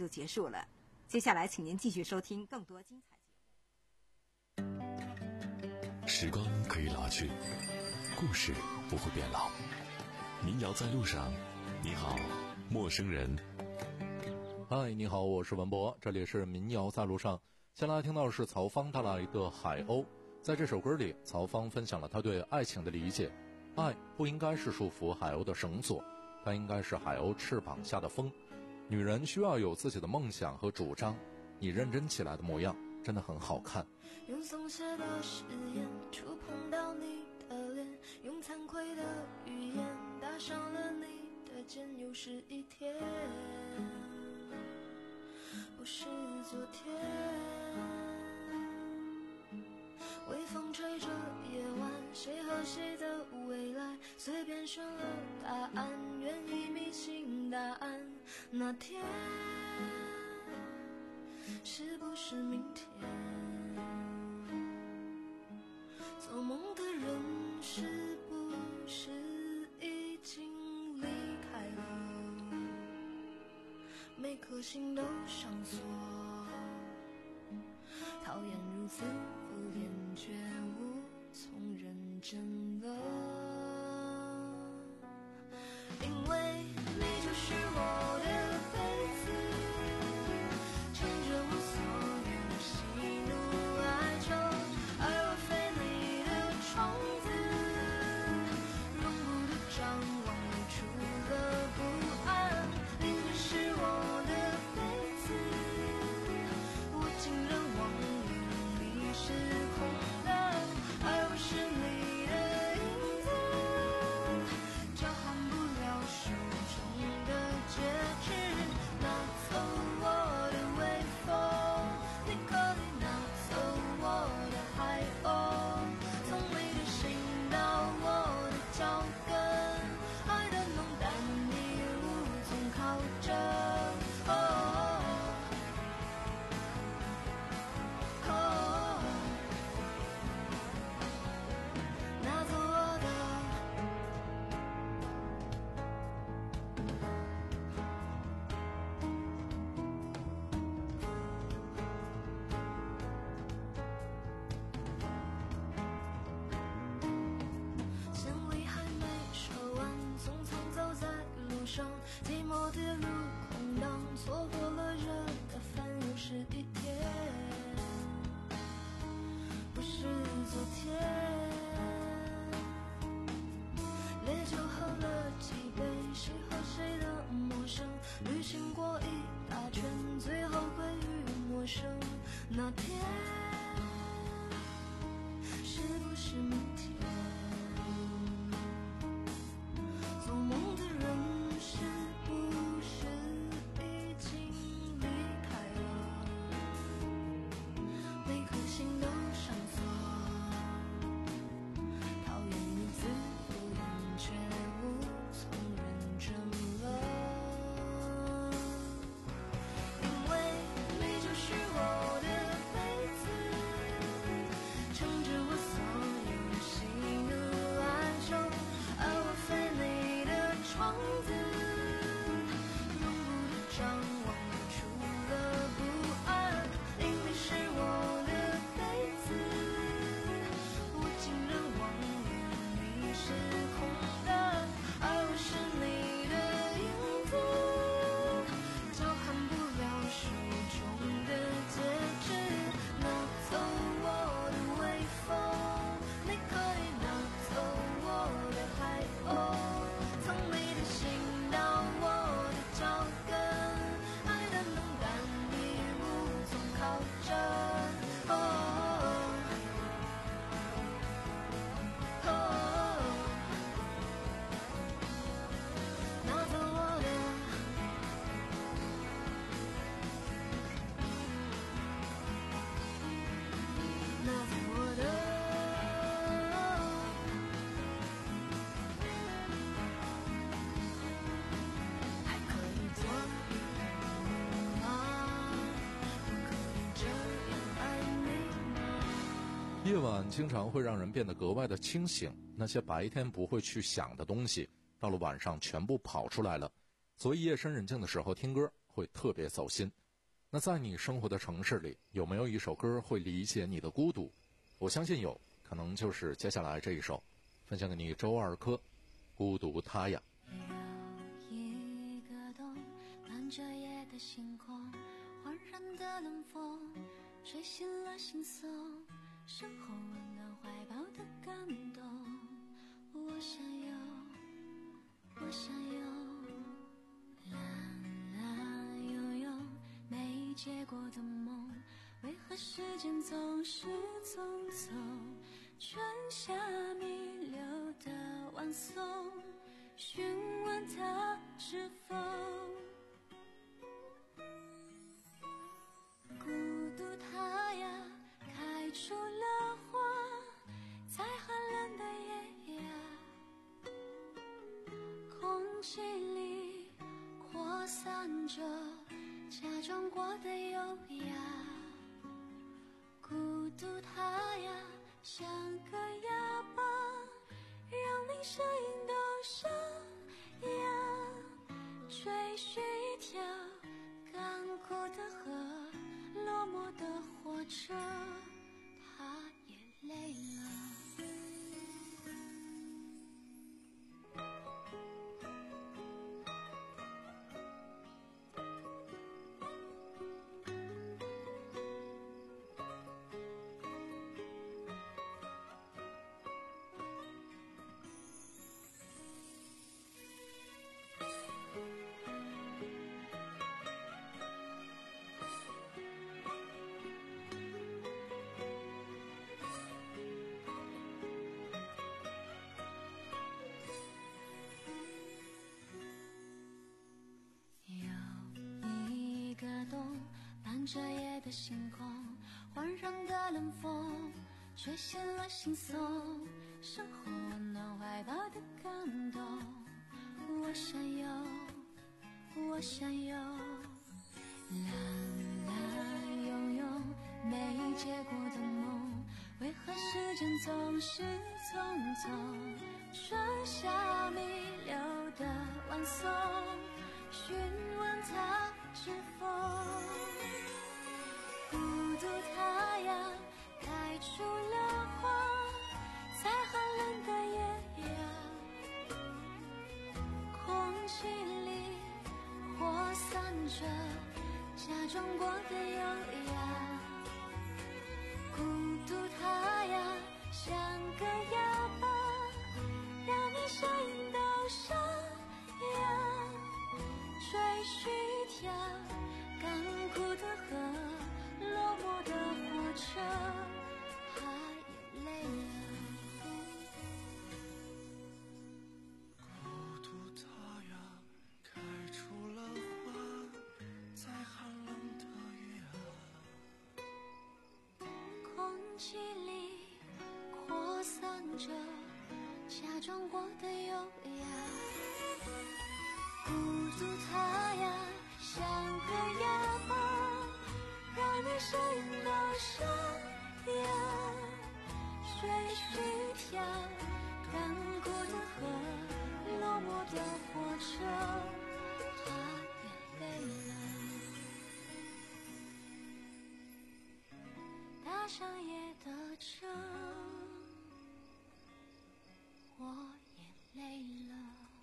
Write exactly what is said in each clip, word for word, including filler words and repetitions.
就结束了。接下来请您继续收听更多精彩节目。时光可以老去，故事不会变老。民谣在路上，你好，陌生人。 嗨，你好，我是文博，这里是民谣在路上。先来听到的是曹芳带来的海鸥。在这首歌里，曹芳分享了他对爱情的理解。爱不应该是束缚海鸥的绳索，它应该是海鸥翅膀下的风。女人需要有自己的梦想和主张，你认真起来的模样真的很好看。 用松懈的誓言触碰到你的脸，用惭愧的语言打伤了你的肩。又是一天，不是昨天，微风吹着夜晚，谁和谁的未来，随便选了答案，愿意迷信答案。那天是不是明天？做梦的人是不是已经离开了？每颗心都上锁，讨厌如此敷衍，却无从认真了。因为你就是我的辈子，撑着我所有喜怒哀愁，而我非你的窗子，容不得张望，露出了不安。你就是我的辈子，我竟然忘了你是空的，而我是你的影子，交换不了手中的戒指。拿走我的微风，你可以拿走我的海鸥，从你的心到我的脚跟，爱的浓淡你无从考证。哦哦，拿走我的。行李还没收完，匆匆走在路上，寂寞跌入空荡，错过了热的饭。又是一天，不是昨天，烈酒喝了几杯，谁和谁的陌生，旅行过一大圈，最后归于陌生。那天是不是明天？做梦的人是不是已经离开了？每颗心都上锁，讨厌如此敷衍，却无从认真了。因为你就是我的辈子，撑着我所有喜怒哀愁，而我非你的窗子，容不得张望，露出了不安。因你是我的辈子，我竟然忘了你是空的，而我是你的影子，交换不了手中的戒指。拿走我的微风，你可以拿走我的海鸥，从你的心到我的脚跟，爱的浓淡你无从考证。哦哦哦，拿走我的，拿走我的，还可以做吗？不可以这样爱你吗？ 夜晚经常会让人变得格外的清醒，那些白天不会去想的东西，到了晚上全部跑出来了。所以夜深人静的时候听歌， 会特别走心。那在你生活的城市里，有没有一首歌会理解你的孤独？我相信有，可能就是接下来这一首，分享给你周二珂，孤独他呀。 有一个洞，伴着夜的星空，环绕的冷风吹醒了心松，身后温暖怀抱的感动。我想有，我想有，蓝蓝悠悠没结果的梦，为何时间总是匆匆？春夏弥留的晚松，询问它是否孤独它呀，开出了花，在寒冷的夜呀，空气里扩散着假装过的优雅。孤独它呀，像个哑巴，让你声音都沙哑，追寻一条干枯的河，落寞的火车，它也累了。伴着夜的星空，环绕的冷风吹醒了心松，身后温暖怀抱的感动。我想有，我想有，蓝蓝悠悠没结果的梦，为何时间总是匆匆？春夏弥留的晚松，询问它是否孤独它呀，开出了花，在寒冷的夜呀，空气里扩散着假装过的优雅。孤独它呀，像个哑巴，让你声音都沙哑，追寻一条干枯的河，落寞的火车，它也累了。 孤独它呀，开出了花，在寒冷的夜啊。 空气里扩散着假装过的优雅。孤独它呀，像个哑巴，让你声音都沙哑，追寻一条干枯的河，落寞的火车，它也累了。搭上夜的车，我也累了。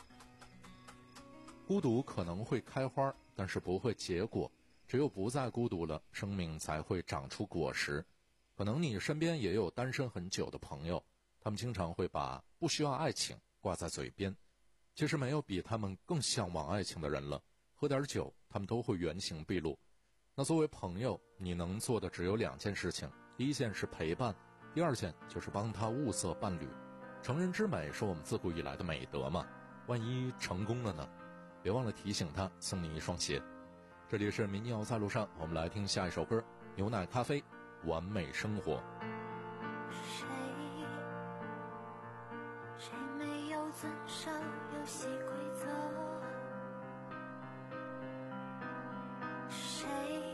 孤独可能会开花，但是不会结果。只有不再孤独了，生命才会长出果实。可能你身边也有单身很久的朋友，他们经常会把不需要爱情挂在嘴边。其实没有比他们更向往爱情的人了。喝点酒，他们都会原形毕露。那作为朋友，你能做的只有两件事情：第一件是陪伴，第二件就是帮他物色伴侣。成人之美是我们自古以来的美德嘛，万一成功了呢？别忘了提醒他，送你一双鞋。这里是民谣在路上，我们来听下一首歌，牛奶咖啡，完美生活。 谁谁没有遵守游戏规则？谁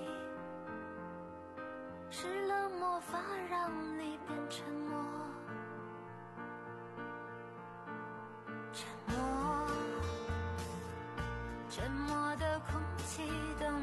施了魔法让你变沉默？沉默，沉默的空气等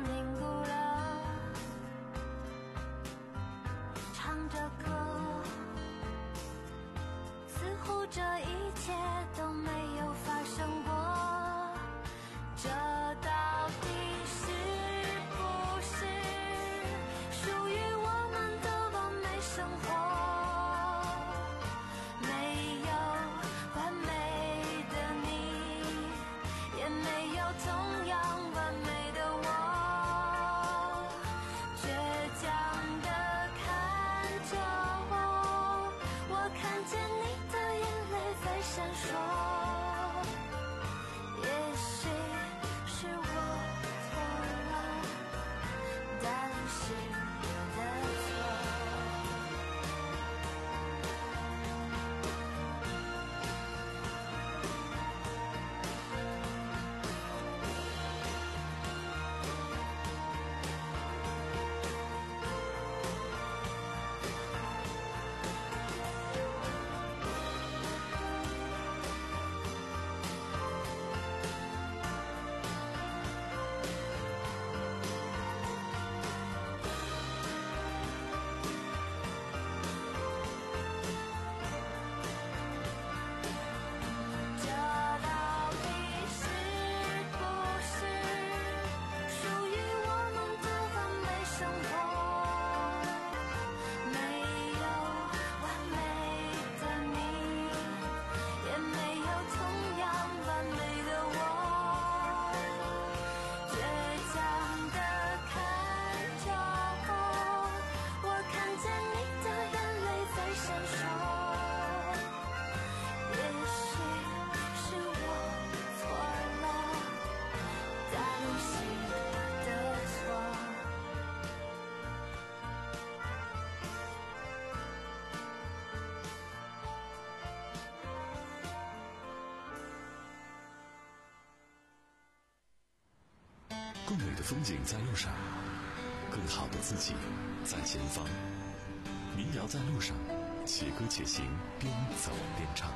的风景在路上，更好的自己在前方。民谣在路上，且歌且行，边走边唱。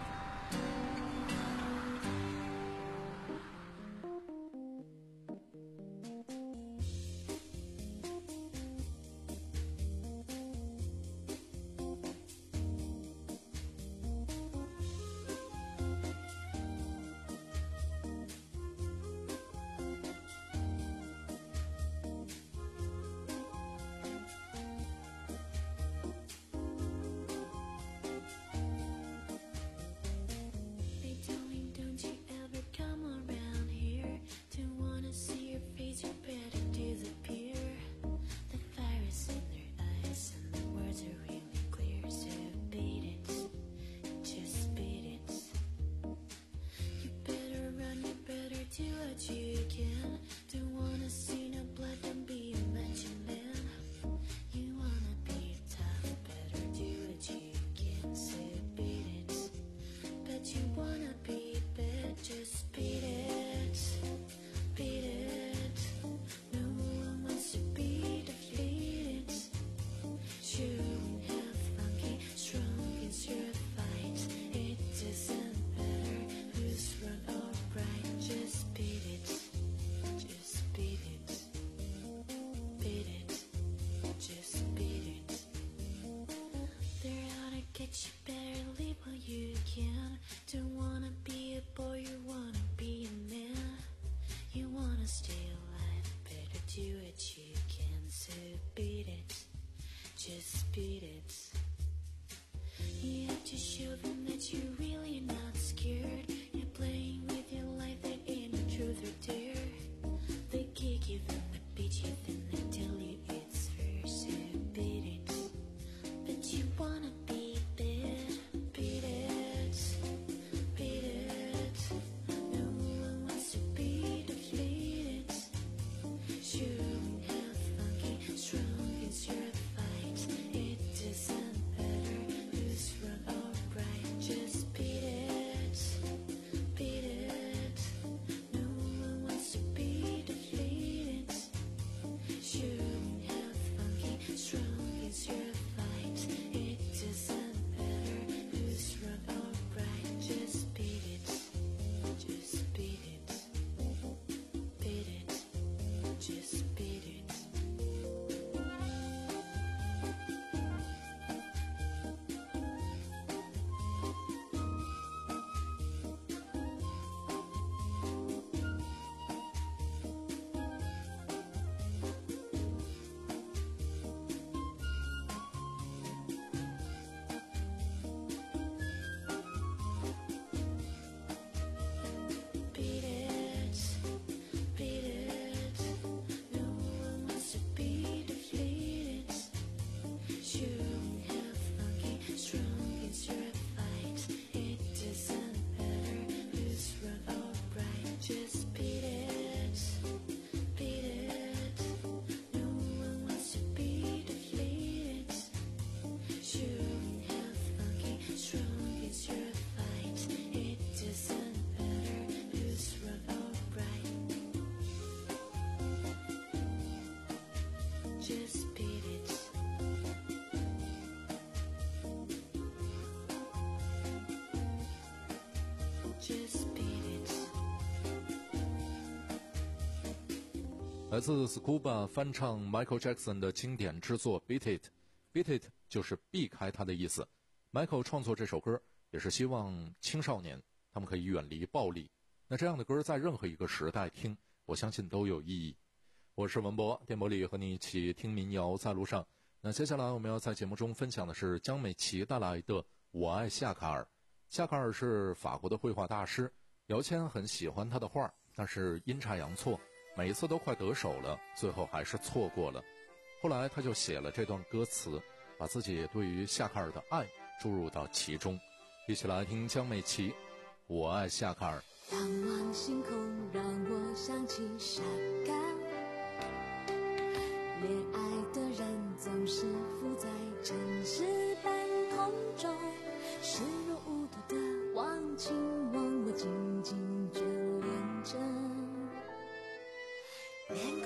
来自 Scuba 翻唱 Michael Jackson 的经典之作 Beat It。Beat It 就是避开它的意思。Michael 创作这首歌也是希望青少年他们可以远离暴力。那这样的歌在任何一个时代听，我相信都有意义。我是文博，电波里和你一起听民谣在路上。那接下来我们要在节目中分享的是江美琪带来的《我爱夏卡尔》。夏卡尔是法国的绘画大师，姚谦很喜欢他的画，但是阴差阳错，每一次都快得手了，最后还是错过了。后来他就写了这段歌词，把自己对于夏卡尔的爱注入到其中。一起来听江美琪《我爱夏卡尔》。 仰望星空让我想起夏卡尔，恋爱的人总是浮在城市半空中，视若无睹的忘情忘我紧紧眷恋着，恋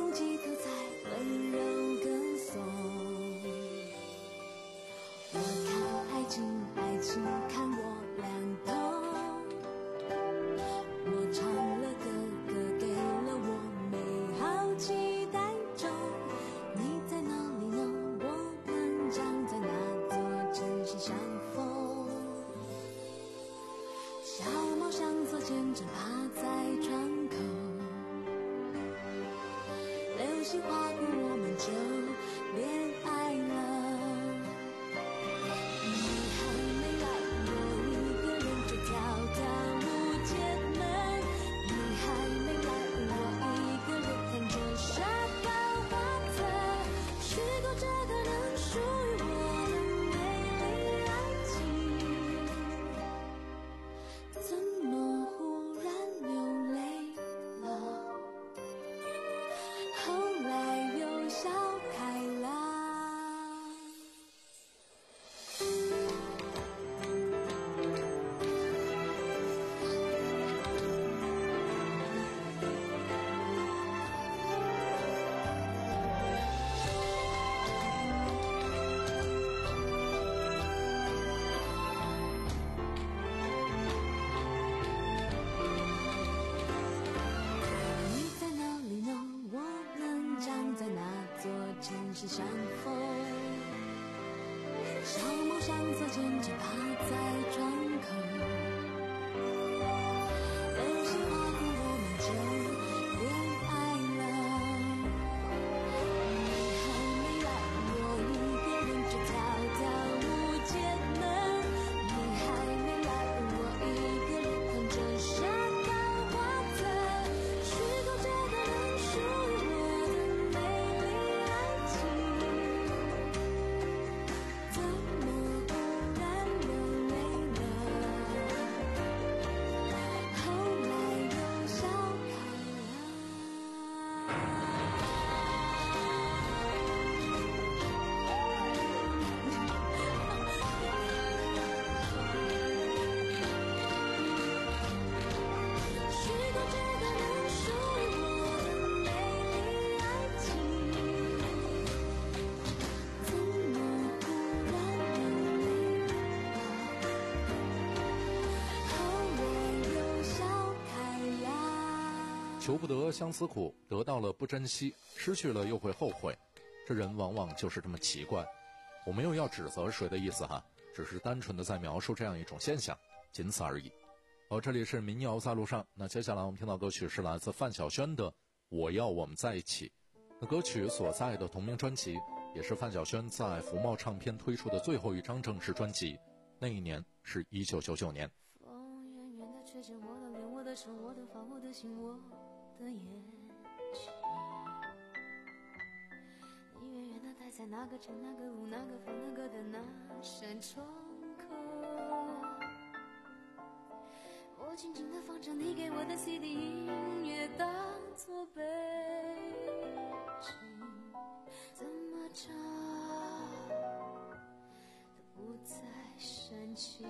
是相逢。小梦想做踮着趴在窗口，流星划过我们就恋爱了。你还没来，我一个人就跳跳舞节门。你还没来，我一个人捧着沙高花灯。虚构这个人属于我的美丽爱情，怎么忽然流泪了？后来又笑开了。虚构这个人属于我的美丽爱情，怎么忽然流泪了？后来又笑开了。 求不得相思苦，得到了不珍惜，失去了又会后悔。这人往往就是这么奇怪。我没有要指责谁的意思哈，只是单纯的在描述这样一种现象，仅此而已。好，这里是民谣在路上。那接下来我们听到歌曲是来自范晓萱的《我要我们在一起》。那歌曲所在的同名专辑也是范晓萱在福茂唱片推出的最后一张正式专辑，那一年是一九九九年。 风远远地吹着我的脸，我的手，我的发，我的心，我的眼睛。你远远地待在那个城，那个路，那个房，那个的那扇窗口。我静静地放着你给我的 C D 音乐，当作背景，怎么唱都不再煽情。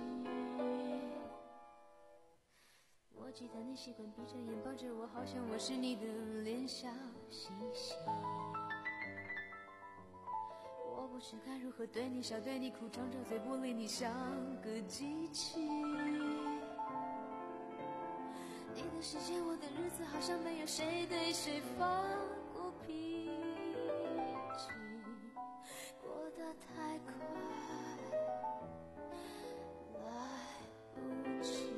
我记得你习惯闭着眼抱着我，好像我是你的脸小星星。我不知该如何对你笑，对你哭，张着嘴不理你，像个机器。你的世界，我的日子，好像没有谁对谁发过脾气，过得太快，来不及。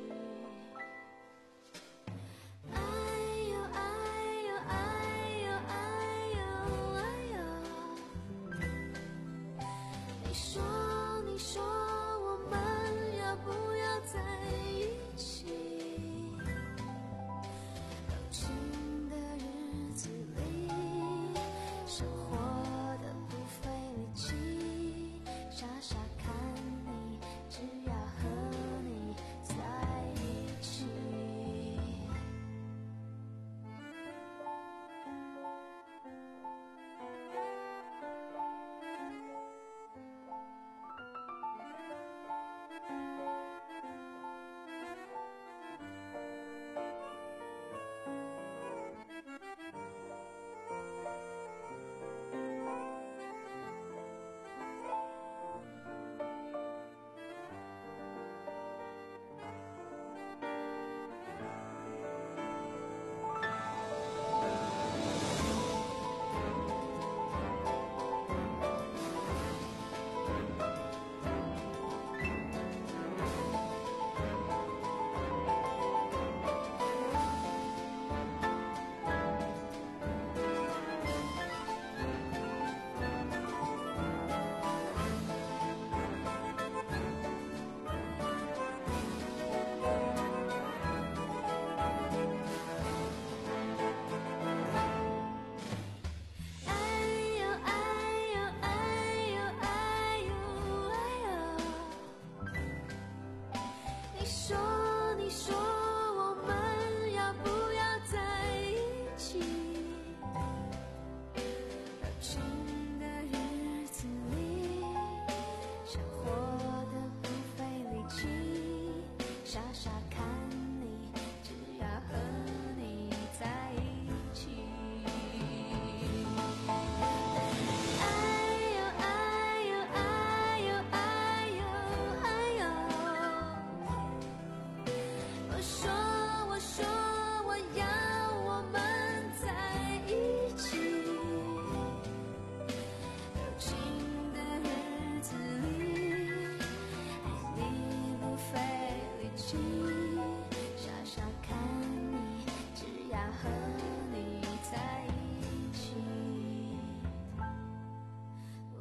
哎呦哎呦哎呦哎呦哎呦，你说你说我们要不要在一起？柔情的日子里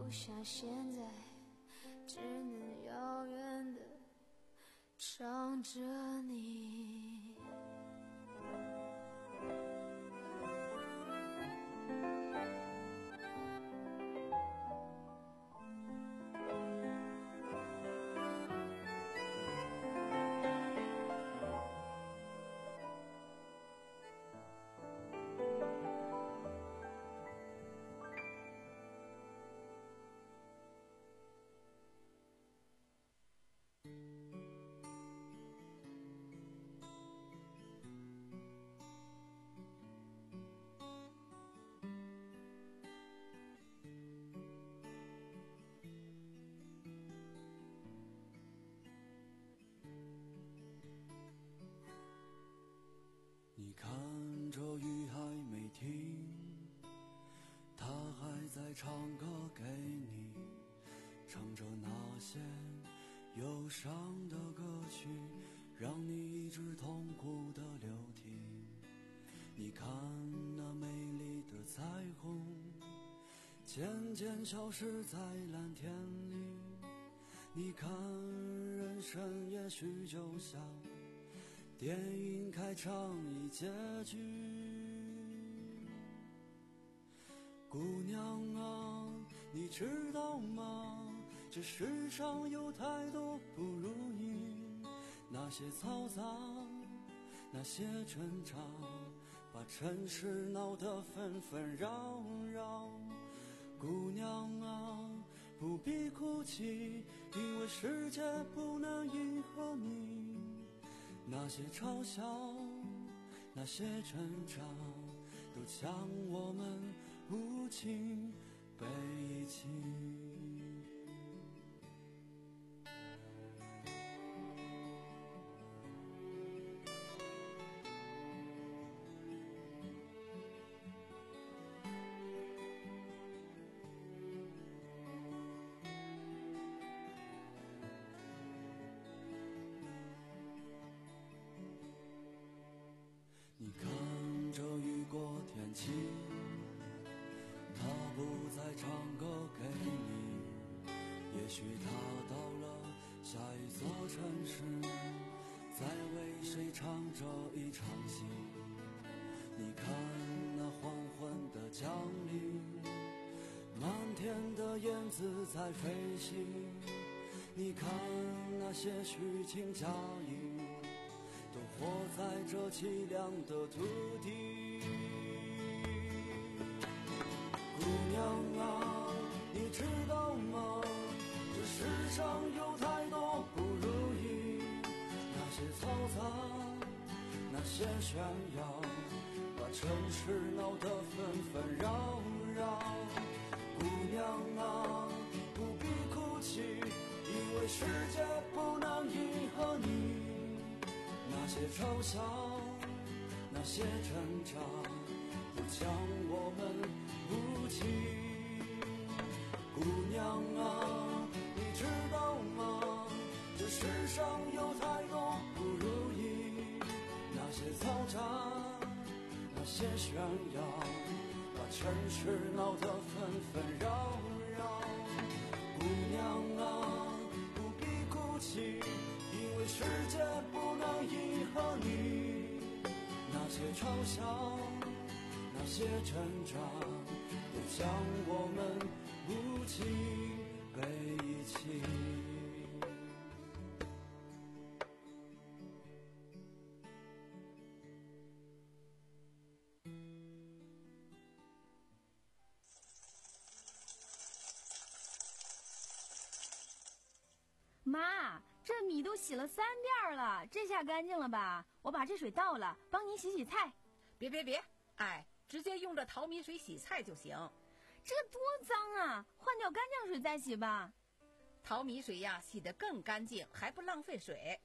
留下现在，只能遥远的唱着你。 你看着雨还没停，他还在唱歌给你，唱着那些忧伤的歌曲，让你一直痛苦的流涕。你看那美丽的彩虹渐渐消失在蓝天里，你看人生也许就像电影开场已结局。姑娘啊，你知道吗？这世上有太多不如意，那些嘈杂，那些挣扎，把城市闹得纷纷扰扰。姑娘啊，不必哭泣，因为世界不能迎合你。那些嘲笑，那些挣扎，都将我们无情背弃。你看着雨过天晴，他不再唱歌给你，也许他到了下一座城市，在为谁唱着一场戏。你看那黄昏的降临，满天的燕子在飞行，你看那些虚情假意，都活在这凄凉的土地。姑娘啊，你知道吗？这世上有太多不如意，那些嘈杂，那些炫耀，把城市闹得纷纷扰扰。姑娘啊，不必哭泣，因为世界不能迎合你。那些嘲笑，那些挣扎，都将我们无情。姑娘啊，你知道吗？这世上有太多不如意，那些嘈杂，那些炫耀，把城市闹得纷纷扰扰。姑娘啊，不必哭泣，因为世界不能迎合你。那些嘲笑，那些挣扎，都将我们无情背弃。 妈，这米都洗了三遍了，这下干净了吧？我把这水倒了，帮您洗洗菜。 别别别，哎，直接用这淘米水洗菜就行。 这多脏啊，换掉干净水再洗吧。 淘米水呀，洗得更干净，还不浪费水。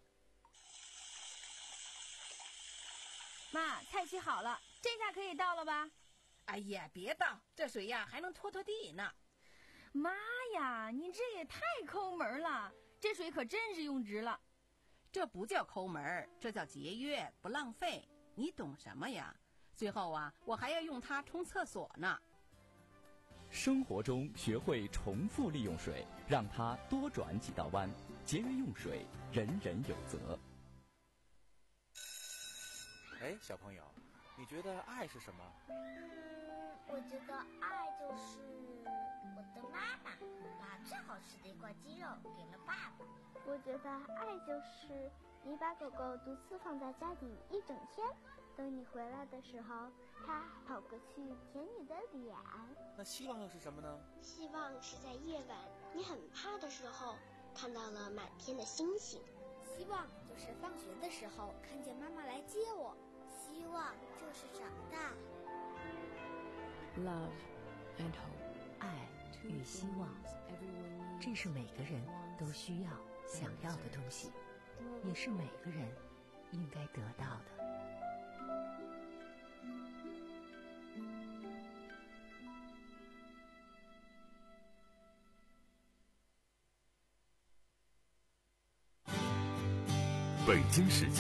妈，菜洗好了，这下可以倒了吧？ 哎呀，别倒，这水呀还能拖拖地呢。 妈呀，你这也太抠门了，这水可真是用值了。 这不叫抠门，这叫节约，不浪费。你懂什么呀？最后啊，我还要用它冲厕所呢。 生活中学会重复利用水，让它多转几道弯，节约用水，人人有责。 哎，小朋友，你觉得爱是什么？ 嗯，我觉得爱就是我的妈妈把最好吃的一块鸡肉给了爸爸。 我觉得爱就是你把狗狗独自放在家里一整天，等你回来的时候，它跑过去舔你的脸。 那希望又是什么呢？ 希望是在夜晚你很怕的时候，看到了满天的星星。 希望就是放学的时候看见妈妈来接我。 希望就是长大。 Love and hope， 爱与希望，这是每个人都需要、想要的东西，也是每个人应该得到的。 北京时间